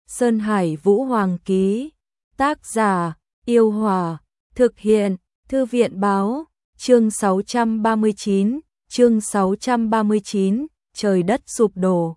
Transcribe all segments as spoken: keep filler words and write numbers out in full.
Sơn Hải Vũ Hoàng ký. Tác giả: Yêu Hòa. Thực hiện: Thư viện báo. Chương sáu trăm ba mươi chín, chương sáu trăm ba mươi chín, trời đất sụp đổ.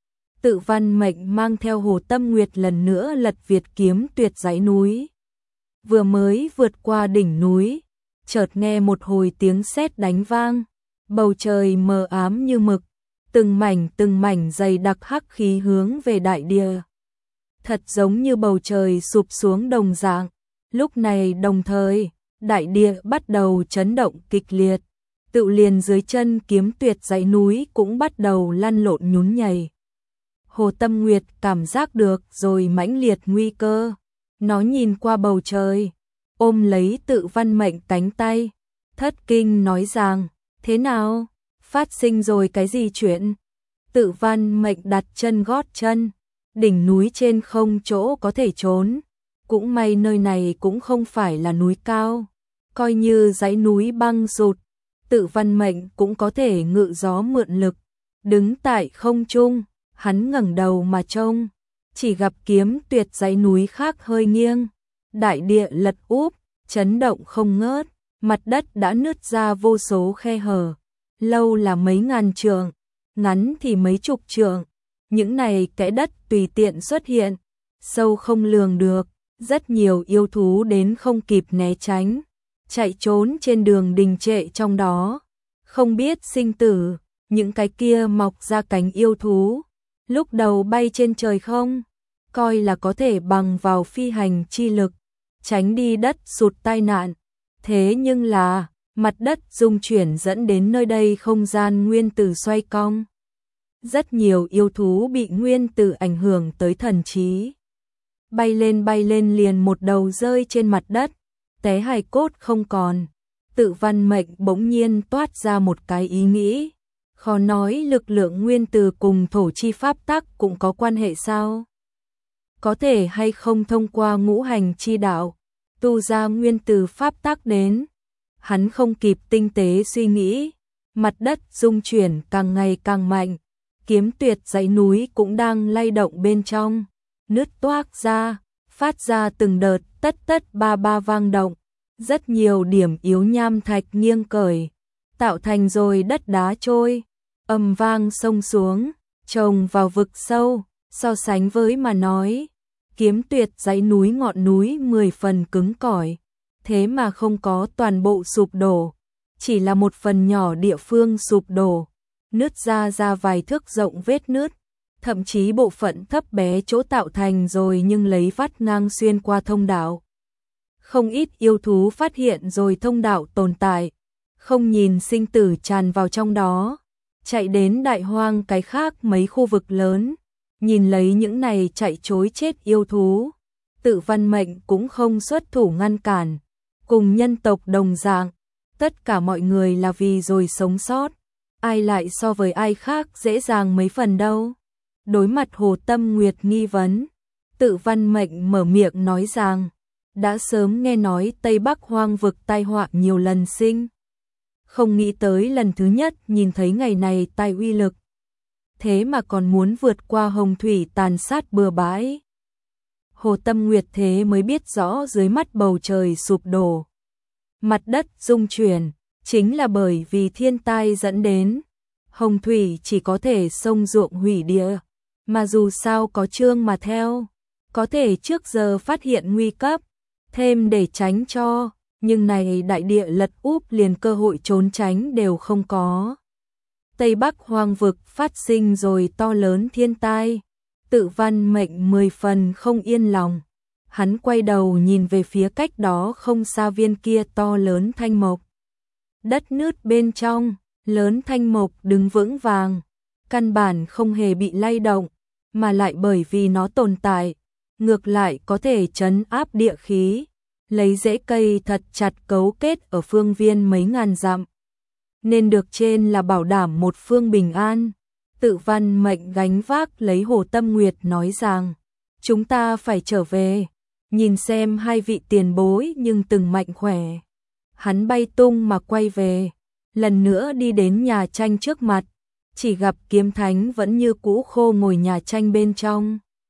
Tự Văn Mệnh mang theo Hồ Tâm Nguyệt lần nữa lật Việt kiếm tuyệt dãy núi. Vừa mới vượt qua đỉnh núi, chợt nghe một hồi tiếng sét đánh vang, bầu trời mờ ám như mực, từng mảnh từng mảnh dày đặc hắc khí hướng về đại địa. Thật giống như bầu trời sụp xuống đồng dạng. Lúc này đồng thời, đại địa bắt đầu chấn động kịch liệt, tự liền dưới chân kiếm tuyệt dãy núi cũng bắt đầu lăn lộn nhún nhảy. Hồ Tâm Nguyệt cảm giác được rồi mãnh liệt nguy cơ, nó nhìn qua bầu trời, ôm lấy Tự Văn Mệnh cánh tay, thất kinh nói rằng: thế nào? Phát sinh rồi cái gì chuyện? Tự Văn Mệnh đặt chân gót chân, đỉnh núi trên không chỗ có thể trốn. Cũng may nơi này cũng không phải là núi cao, coi như dãy núi băng rụt, Tự Văn Mệnh cũng có thể ngự gió mượn lực. Đứng tại không trung, hắn ngẩng đầu mà trông, chỉ gặp kiếm tuyệt dãy núi khác hơi nghiêng, đại địa lật úp, chấn động không ngớt, mặt đất đã nứt ra vô số khe hở, lâu là mấy ngàn trượng, ngắn thì mấy chục trượng. Những này kẽ đất tùy tiện xuất hiện, sâu không lường được. Rất nhiều yêu thú đến không kịp né tránh, chạy trốn trên đường đình trệ trong đó, không biết sinh tử. Những cái kia mọc ra cánh yêu thú, lúc đầu bay trên trời không, coi là có thể bằng vào phi hành chi lực, tránh đi đất sụt tai nạn. Thế nhưng là, mặt đất rung chuyển dẫn đến nơi đây không gian nguyên tử xoay cong. Rất nhiều yêu thú bị nguyên tử ảnh hưởng tới thần trí. Bay lên bay lên liền một đầu rơi trên mặt đất, té hài cốt không còn. Tự Văn Mệnh bỗng nhiên toát ra một cái ý nghĩ, khó nói lực lượng nguyên tử cùng thổ chi pháp tắc cũng có quan hệ sao? Có thể hay không thông qua ngũ hành chi đạo, tu ra nguyên tử pháp tắc đến? Hắn không kịp tinh tế suy nghĩ, mặt đất rung chuyển càng ngày càng mạnh, kiếm tuyệt dãy núi cũng đang lay động bên trong. Nứt toác ra, phát ra từng đợt tất tất ba ba vang động, rất nhiều điểm yếu nham thạch nghiêng cởi, tạo thành rồi đất đá trôi, ầm vang xông xuống, chồng vào vực sâu. So sánh với mà nói, kiếm tuyệt dãy núi ngọn núi mười phần cứng cỏi, thế mà không có toàn bộ sụp đổ, chỉ là một phần nhỏ địa phương sụp đổ, nứt ra ra vài thước rộng vết nứt. Thậm chí bộ phận thấp bé chỗ tạo thành rồi nhưng lấy vắt ngang xuyên qua thông đạo. Không ít yêu thú phát hiện rồi thông đạo tồn tại, không nhìn sinh tử tràn vào trong đó, chạy đến đại hoang cái khác mấy khu vực lớn, nhìn lấy những này chạy trối chết yêu thú. Tự Văn Mệnh cũng không xuất thủ ngăn cản, cùng nhân tộc đồng dạng, tất cả mọi người là vì rồi sống sót, ai lại so với ai khác dễ dàng mấy phần đâu. Đối mặt Hồ Tâm Nguyệt nghi vấn, Tự Văn Mệnh mở miệng nói rằng: đã sớm nghe nói Tây Bắc hoang vực tai họa nhiều lần sinh, không nghĩ tới lần thứ nhất nhìn thấy ngày này tai uy lực, thế mà còn muốn vượt qua hồng thủy tàn sát bừa bãi. Hồ Tâm Nguyệt thế mới biết rõ dưới mắt bầu trời sụp đổ, mặt đất rung chuyển, chính là bởi vì thiên tai dẫn đến. Hồng thủy chỉ có thể sông ruộng hủy địa, mà dù sao có chương mà theo, có thể trước giờ phát hiện nguy cấp, thêm để tránh cho, nhưng này đại địa lật úp liền cơ hội trốn tránh đều không có. Tây Bắc hoang vực phát sinh rồi to lớn thiên tai, Tự Văn Mệnh mười phần không yên lòng. Hắn quay đầu nhìn về phía cách đó không xa viên kia to lớn thanh mộc. Đất nứt bên trong, lớn thanh mộc đứng vững vàng, căn bản không hề bị lay động, mà lại bởi vì nó tồn tại, ngược lại có thể trấn áp địa khí, lấy rễ cây thật chặt cấu kết ở phương viên mấy ngàn dặm, nên được trên là bảo đảm một phương bình an. Tự Văn Mệnh gánh vác lấy Hồ Tâm Nguyệt nói rằng: chúng ta phải trở về, nhìn xem hai vị tiền bối nhưng từng mạnh khỏe. Hắn bay tung mà quay về, lần nữa đi đến nhà tranh trước mặt, chỉ gặp Kiếm Thánh vẫn như cũ khô ngồi nhà tranh bên trong.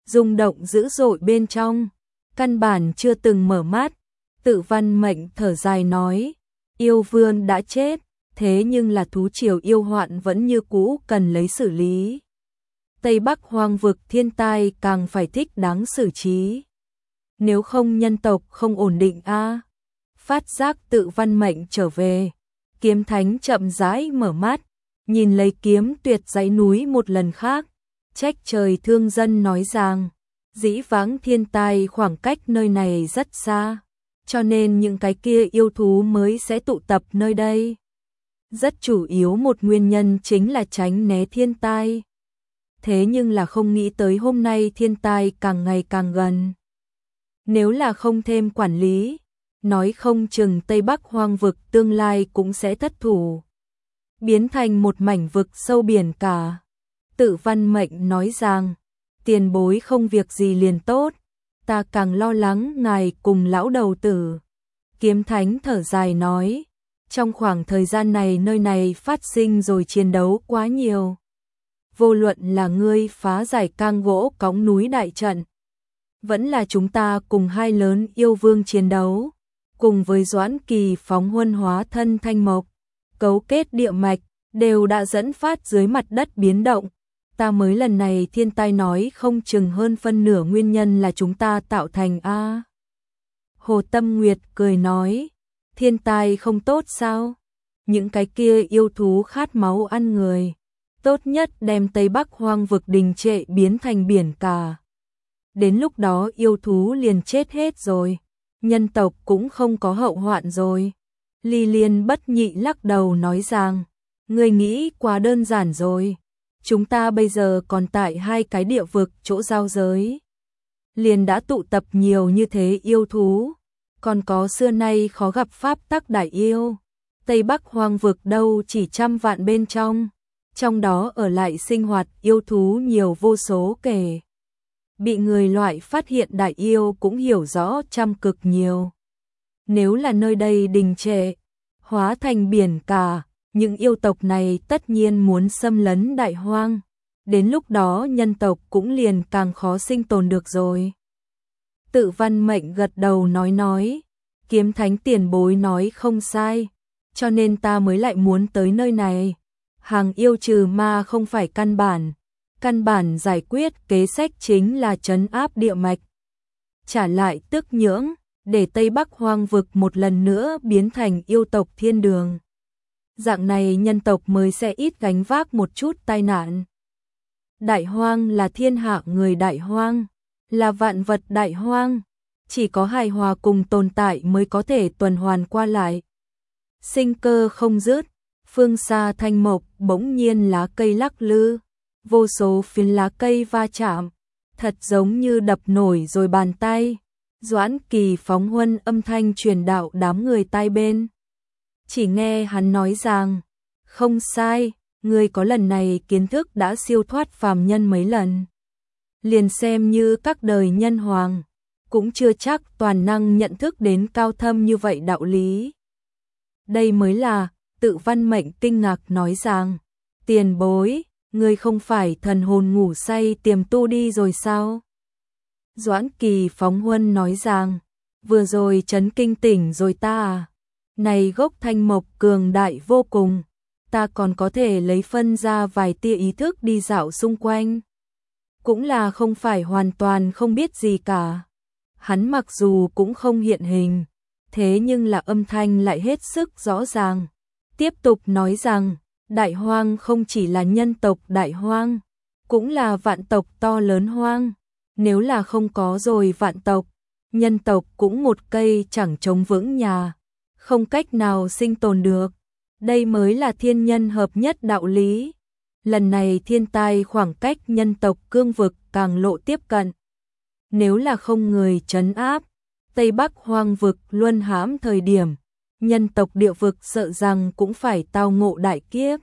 rung động dữ dội bên trong, căn bản chưa từng mở mắt. Tự Văn Mệnh thở dài nói, yêu vương đã chết, thế nhưng là thú triều yêu hoạn vẫn như cũ cần lấy xử lý. Tây Bắc hoang vực thiên tai càng phải thích đáng xử trí. Nếu không nhân tộc không ổn định a. À. Phát giác Tự Văn Mệnh trở về, Kiếm Thánh chậm rãi mở mắt, nhìn lấy kiếm tuyệt dãy núi một lần khác, trách trời thương dân nói rằng, dĩ vãng thiên tai khoảng cách nơi này rất xa, cho nên những cái kia yêu thú mới sẽ tụ tập nơi đây. Rất chủ yếu một nguyên nhân chính là tránh né thiên tai. Thế nhưng là không nghĩ tới hôm nay thiên tai càng ngày càng gần. Nếu là không thêm quản lý, nói không chừng Tây Bắc hoang vực tương lai cũng sẽ thất thủ, biến thành một mảnh vực sâu biển cả. Tự Văn Mệnh nói rằng, tiền bối không việc gì liền tốt, ta càng lo lắng ngài cùng lão đầu tử. Kiếm Thánh thở dài nói, trong khoảng thời gian này nơi này phát sinh rồi chiến đấu quá nhiều. Vô luận là ngươi phá giải cang gỗ cõng núi đại trận, vẫn là chúng ta cùng hai lớn yêu vương chiến đấu, cùng với Doãn Kỳ phóng huân hóa thân thanh mộc, cấu kết địa mạch, đều đã dẫn phát dưới mặt đất biến động. Ta mới lần này thiên tai nói không chừng hơn phân nửa nguyên nhân là chúng ta tạo thành a. Hồ Tâm Nguyệt cười nói, thiên tai không tốt sao? Những cái kia yêu thú khát máu ăn người, tốt nhất đem Tây Bắc hoang vực đình trệ biến thành biển cả. Đến lúc đó yêu thú liền chết hết rồi, nhân tộc cũng không có hậu hoạn rồi. Ly Liên bất nhị lắc đầu nói rằng, ngươi nghĩ quá đơn giản rồi. Chúng ta bây giờ còn tại hai cái địa vực chỗ giao giới, liền đã tụ tập nhiều như thế yêu thú, còn có xưa nay khó gặp pháp tắc đại yêu. Tây Bắc hoang vực đâu chỉ trăm vạn bên trong, trong đó ở lại sinh hoạt yêu thú nhiều vô số kể. Bị người loại phát hiện đại yêu cũng hiểu rõ trăm cực nhiều. Nếu là nơi đây đình trệ, hóa thành biển cả, những yêu tộc này tất nhiên muốn xâm lấn đại hoang, đến lúc đó nhân tộc cũng liền càng khó sinh tồn được rồi. Tự Văn Mệnh gật đầu nói nói, Kiếm Thánh tiền bối nói không sai, cho nên ta mới lại muốn tới nơi này. Hàng yêu trừ ma không phải căn bản, căn bản giải quyết kế sách chính là trấn áp địa mạch, trả lại tức nhưỡng, để Tây Bắc hoang vực một lần nữa biến thành yêu tộc thiên đường. Dạng này nhân tộc mới sẽ ít gánh vác một chút tai nạn. Đại hoang là thiên hạ người đại hoang, là vạn vật đại hoang, chỉ có hài hòa cùng tồn tại mới có thể tuần hoàn qua lại. Sinh cơ không dứt, phương xa thanh mộc bỗng nhiên lá cây lắc lư, vô số phiến lá cây va chạm, thật giống như đập nổi rồi bàn tay. Doãn Kỳ phóng huân âm thanh truyền đạo đám người tai bên. Chỉ nghe hắn nói rằng, không sai, ngươi có lần này kiến thức đã siêu thoát phàm nhân mấy lần. Liền xem như các đời nhân hoàng, cũng chưa chắc toàn năng nhận thức đến cao thâm như vậy đạo lý. Đây mới là, Tự Văn Mệnh kinh ngạc nói rằng, tiền bối, ngươi không phải thần hồn ngủ say tiềm tu đi rồi sao? Doãn Kỳ phóng huân nói rằng, vừa rồi chấn kinh tỉnh rồi ta à? Này gốc thanh mộc cường đại vô cùng, ta còn có thể lấy phân ra vài tia ý thức đi dạo xung quanh. Cũng là không phải hoàn toàn không biết gì cả. Hắn mặc dù cũng không hiện hình, thế nhưng là âm thanh lại hết sức rõ ràng. Tiếp tục nói rằng, đại hoang không chỉ là nhân tộc đại hoang, cũng là vạn tộc to lớn hoang. Nếu là không có rồi vạn tộc, nhân tộc cũng một cây chẳng chống vững nhà, không cách nào sinh tồn được. Đây mới là thiên nhân hợp nhất đạo lý. Lần này thiên tai khoảng cách nhân tộc cương vực càng lộ tiếp cận. Nếu là không người trấn áp, Tây Bắc hoang vực luân hãm thời điểm, nhân tộc địa vực sợ rằng cũng phải tao ngộ đại kiếp.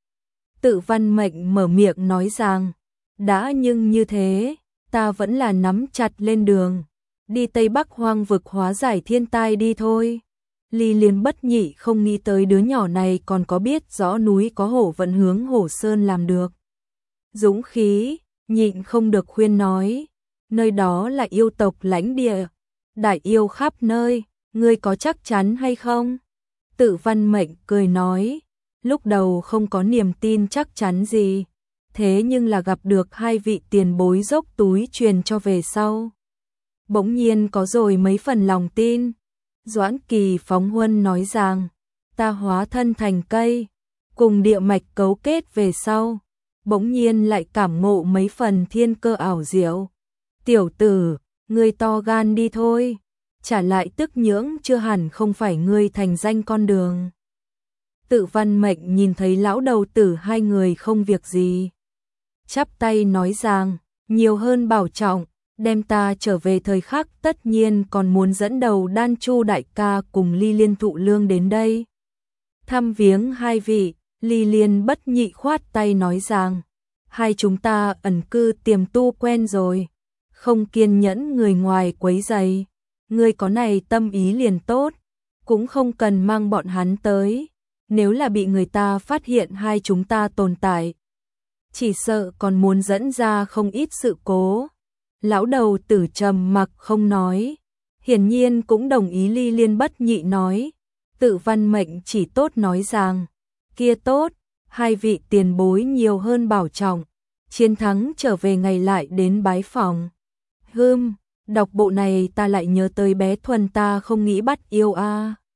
Tự Văn Mệnh mở miệng nói rằng, đã nhưng như thế, ta vẫn là nắm chặt lên đường, đi Tây Bắc hoang vực hóa giải thiên tai đi thôi. Ly Liên bất nhị không nghĩ tới đứa nhỏ này còn có biết rõ núi có hổ vẫn hướng hổ sơn làm được. Dũng khí, nhịn không được khuyên nói, nơi đó là yêu tộc lãnh địa, đại yêu khắp nơi, ngươi có chắc chắn hay không? Tự Văn Mệnh cười nói, lúc đầu không có niềm tin chắc chắn gì, thế nhưng là gặp được hai vị tiền bối dốc túi truyền cho về sau. Bỗng nhiên có rồi mấy phần lòng tin. Doãn Kỳ phóng huân nói rằng, ta hóa thân thành cây, cùng địa mạch cấu kết về sau, bỗng nhiên lại cảm ngộ mấy phần thiên cơ ảo diệu. Tiểu tử, ngươi to gan đi thôi, trả lại tức nhưỡng chưa hẳn không phải ngươi thành danh con đường. Tự Văn Mệnh nhìn thấy lão đầu tử hai người không việc gì, chắp tay nói rằng, nhiều hơn bảo trọng, đem ta trở về thời khắc tất nhiên còn muốn dẫn đầu Đan Chu đại ca cùng Ly Liên Thụ Lương đến đây. Thăm viếng hai vị, Ly Liên bất nhị khoát tay nói rằng, hai chúng ta ẩn cư tiềm tu quen rồi, không kiên nhẫn người ngoài quấy rầy, ngươi có này tâm ý liền tốt, cũng không cần mang bọn hắn tới, nếu là bị người ta phát hiện hai chúng ta tồn tại, chỉ sợ còn muốn dẫn ra không ít sự cố. Lão đầu tử trầm mặc không nói, hiển nhiên cũng đồng ý Ly Liên bất nhị nói. Tự Văn Mệnh chỉ tốt nói rằng, kia tốt, hai vị tiền bối nhiều hơn bảo trọng, chiến thắng trở về ngày lại đến bái phòng. Hưm, đọc bộ này ta lại nhớ tới bé Thuần ta không nghĩ bắt yêu a. À.